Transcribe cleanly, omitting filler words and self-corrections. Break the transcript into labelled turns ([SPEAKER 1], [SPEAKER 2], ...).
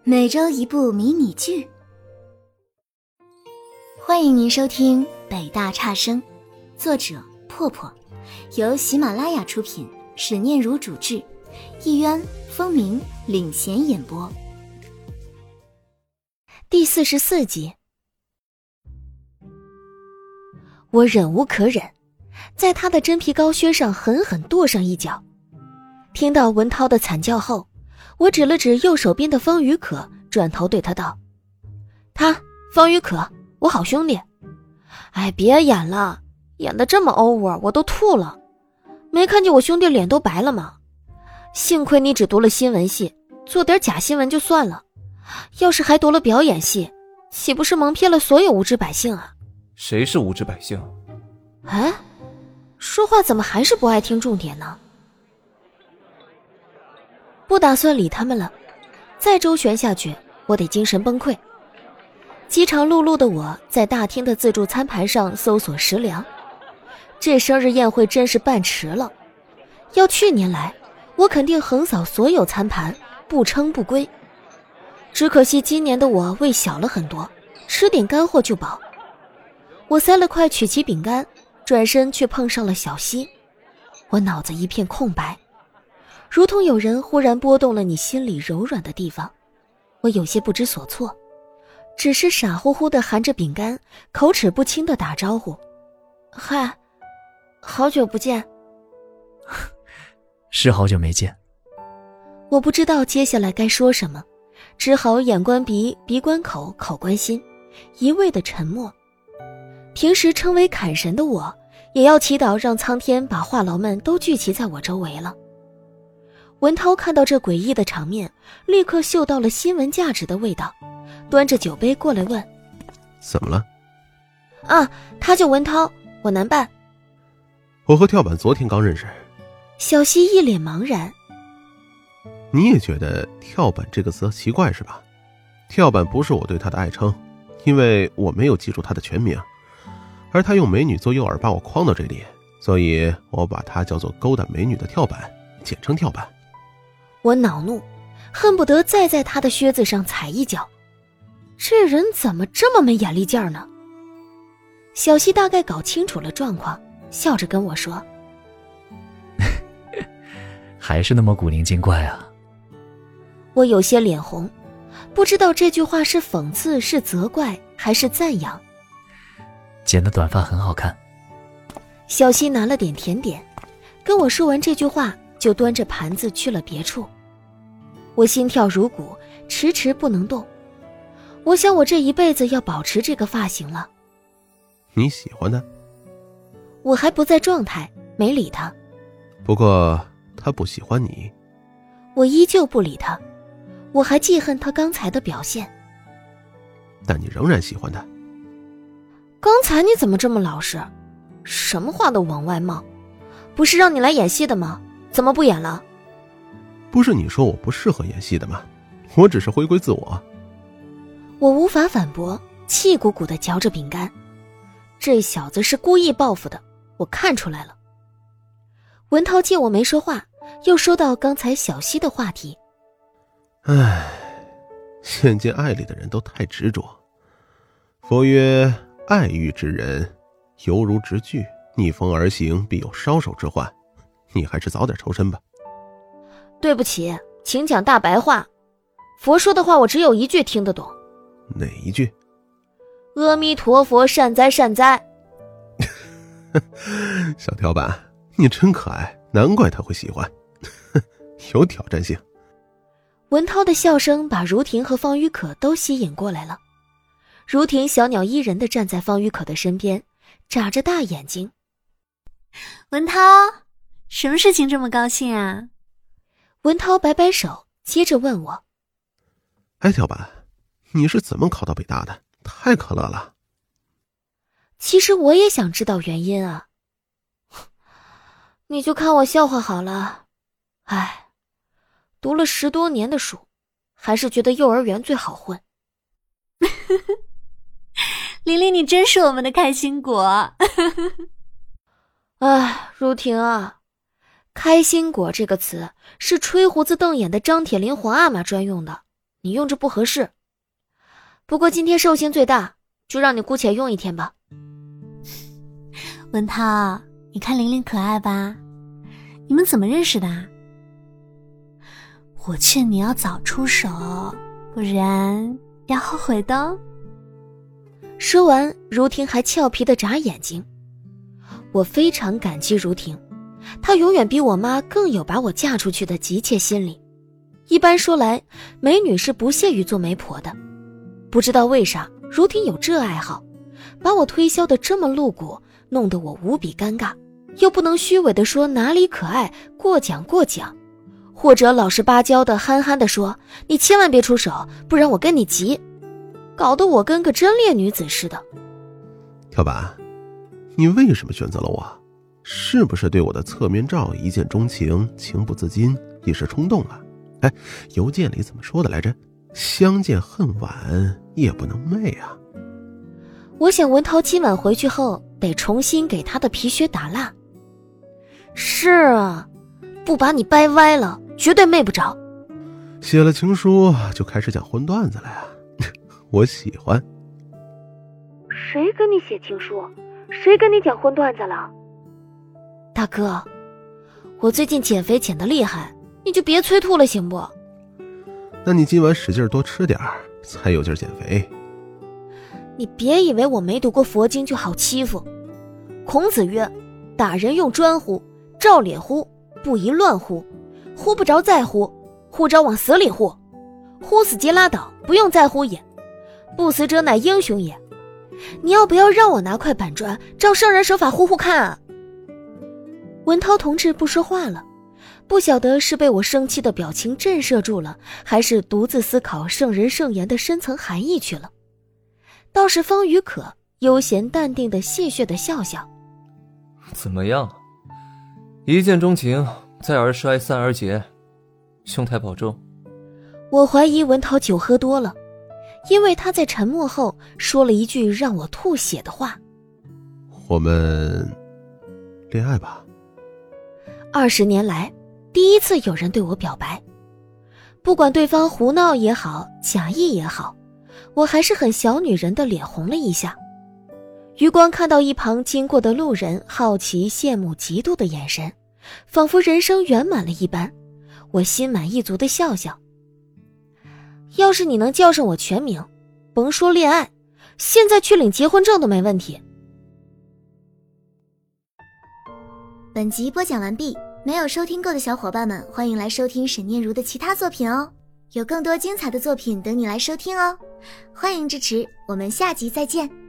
[SPEAKER 1] 每周一部迷你剧，欢迎您收听北大差生，作者破破，由喜马拉雅出品，史念如主制，易渊、风鸣领衔演播。第44集。我忍无可忍，在他的真皮高靴上狠狠跺上一脚。听到文涛的惨叫后，我指了指右手边的方宇可，转头对他道：他，方宇可，我好兄弟。哎，别演了，演得这么 over， 我都吐了。没看见我兄弟脸都白了吗？幸亏你只读了新闻系，做点假新闻就算了，要是还读了表演系，岂不是蒙骗了所有无知百姓啊？
[SPEAKER 2] 谁是无知百姓？
[SPEAKER 1] 哎，说话怎么还是不爱听重点呢？不打算理他们了，再周旋下去，我得精神崩溃。饥肠辘辘的我在大厅的自助餐盘上搜索食粮，这生日宴会真是办迟了。要去年来，我肯定横扫所有餐盘，不称不归。只可惜今年的我胃小了很多，吃点干货就饱。我塞了块曲奇饼干，转身却碰上了小溪。我脑子一片空白，如同有人忽然拨动了你心里柔软的地方。我有些不知所措，只是傻乎乎地含着饼干，口齿不清地打招呼：嗨，好久不见。
[SPEAKER 3] 是好久没见。
[SPEAKER 1] 我不知道接下来该说什么，只好眼观鼻，鼻观口，口观心，一味的沉默。平时称为砍神的我，也要祈祷让苍天把话痨们都聚集在我周围了。文涛看到这诡异的场面，立刻嗅到了新闻价值的味道，端着酒杯过来问：
[SPEAKER 4] 怎么了？
[SPEAKER 1] 啊，他叫文涛，我男伴。
[SPEAKER 4] 我和跳板昨天刚认识。
[SPEAKER 1] 小溪一脸茫然。
[SPEAKER 4] 你也觉得跳板这个词奇怪是吧？跳板不是我对他的爱称，因为我没有记住他的全名，而他用美女做诱饵把我诓到这里，所以我把他叫做勾搭美女的跳板，简称跳板。
[SPEAKER 1] 我恼怒，恨不得再在他的靴子上踩一脚。这人怎么这么没眼力劲儿呢？小溪大概搞清楚了状况，笑着跟我说：
[SPEAKER 3] 还是那么古灵精怪啊。
[SPEAKER 1] 我有些脸红，不知道这句话是讽刺，是责怪，还是赞扬。
[SPEAKER 3] 剪的短发很好看。
[SPEAKER 1] 小溪拿了点甜点，跟我说完这句话，就端着盘子去了别处。我心跳如鼓，迟迟不能动。我想我这一辈子要保持这个发型了。
[SPEAKER 4] 你喜欢他？
[SPEAKER 1] 我还不在状态，没理他。
[SPEAKER 4] 不过他不喜欢你。
[SPEAKER 1] 我依旧不理他，我还记恨他刚才的表现。
[SPEAKER 4] 但你仍然喜欢他。
[SPEAKER 1] 刚才你怎么这么老实？什么话都往外冒。不是让你来演戏的吗？怎么不演了？
[SPEAKER 4] 不是你说我不适合演戏的吗？我只是回归自我。
[SPEAKER 1] 我无法反驳，气鼓鼓地嚼着饼干。这小子是故意报复的，我看出来了。文涛见我没说话，又说到刚才小溪的话题。
[SPEAKER 4] 唉，现今爱里的人都太执着。佛曰：爱欲之人，犹如直炬，逆风而行，必有烧手之患。你还是早点抽身吧。
[SPEAKER 1] 对不起，请讲大白话。佛说的话我只有一句听得懂。
[SPEAKER 4] 哪一句？
[SPEAKER 1] 阿弥陀佛，善哉善哉。
[SPEAKER 4] 小跳板，你真可爱，难怪他会喜欢。有挑战性。
[SPEAKER 1] 文涛的笑声把如婷和方宇可都吸引过来了。如婷小鸟依人地站在方宇可的身边，眨着大眼睛。
[SPEAKER 5] 文涛，什么事情这么高兴啊？
[SPEAKER 1] 文涛摆摆手，接着问我：
[SPEAKER 4] 哎，跳板，你是怎么考到北大的？太可乐了。
[SPEAKER 1] 其实我也想知道原因啊。你就看我笑话好了。哎，读了10多年的书，还是觉得幼儿园最好混。
[SPEAKER 5] 玲玲，你真是我们的开心果。
[SPEAKER 1] 哎，如婷啊，开心果这个词是吹胡子瞪眼的张铁林皇阿玛专用的， 你用着不合适。不过今天寿星最大，就让你姑且用1天吧。
[SPEAKER 5] 文涛，你看玲玲可爱吧？你们怎么认识的啊？我劝你要早出手，不然要后悔的哦。
[SPEAKER 1] 说完，如婷还俏皮地眨眼睛。我非常感激如婷，她永远比我妈更有把我嫁出去的急切心理。一般说来，美女是不屑于做媒婆的。不知道为啥，如婷有这爱好，把我推销得这么露骨，弄得我无比尴尬，又不能虚伪地说哪里可爱，过奖，或者老实巴交的憨憨地说你千万别出手，不然我跟你急，搞得我跟个真烈女子似的。
[SPEAKER 4] 跳板，你为什么选择了我？是不是对我的侧面照一见钟情，情不自禁，一时冲动了？哎，邮件里怎么说的来着？相见恨晚，夜不能寐啊。
[SPEAKER 1] 我想文涛今晚回去后得重新给他的皮靴打蜡。是啊，不把你掰歪了，绝对昧不着。
[SPEAKER 4] 写了情书就开始讲荤段子了呀，我喜欢。
[SPEAKER 1] 谁跟你写情书？谁跟你讲荤段子了？大哥，我最近减肥减得厉害，你就别催吐了行不？
[SPEAKER 4] 那你今晚使劲多吃点才有劲减肥。
[SPEAKER 1] 你别以为我没读过佛经就好欺负。孔子曰：打人用砖乎？照脸乎？不宜乱乎？乎不着在乎？乎着往死里乎？乎死即拉倒，不用在乎也。不死者乃英雄也。你要不要让我拿块板砖照圣人手法呼呼看啊？文涛同志不说话了，不晓得是被我生气的表情震慑住了，还是独自思考圣人圣言的深层含义去了。倒是方宇可悠闲淡定的戏谑的笑笑。
[SPEAKER 2] 怎么样？一见钟情，再而衰，三而竭，兄台保重。
[SPEAKER 1] 我怀疑文涛酒喝多了，因为他在沉默后说了一句让我吐血的话：
[SPEAKER 4] 我们恋爱吧。
[SPEAKER 1] 20年来第一次有人对我表白，不管对方胡闹也好，假意也好，我还是很小女人的脸红了一下。余光看到一旁经过的路人好奇、羡慕、嫉妒的眼神，仿佛人生圆满了一般，我心满意足地笑笑。要是你能叫上我全名，甭说恋爱，现在去领结婚证都没问题。
[SPEAKER 5] 本集播讲完毕，没有收听够的小伙伴们，欢迎来收听沈念如的其他作品哦，有更多精彩的作品等你来收听哦，欢迎支持，我们下集再见。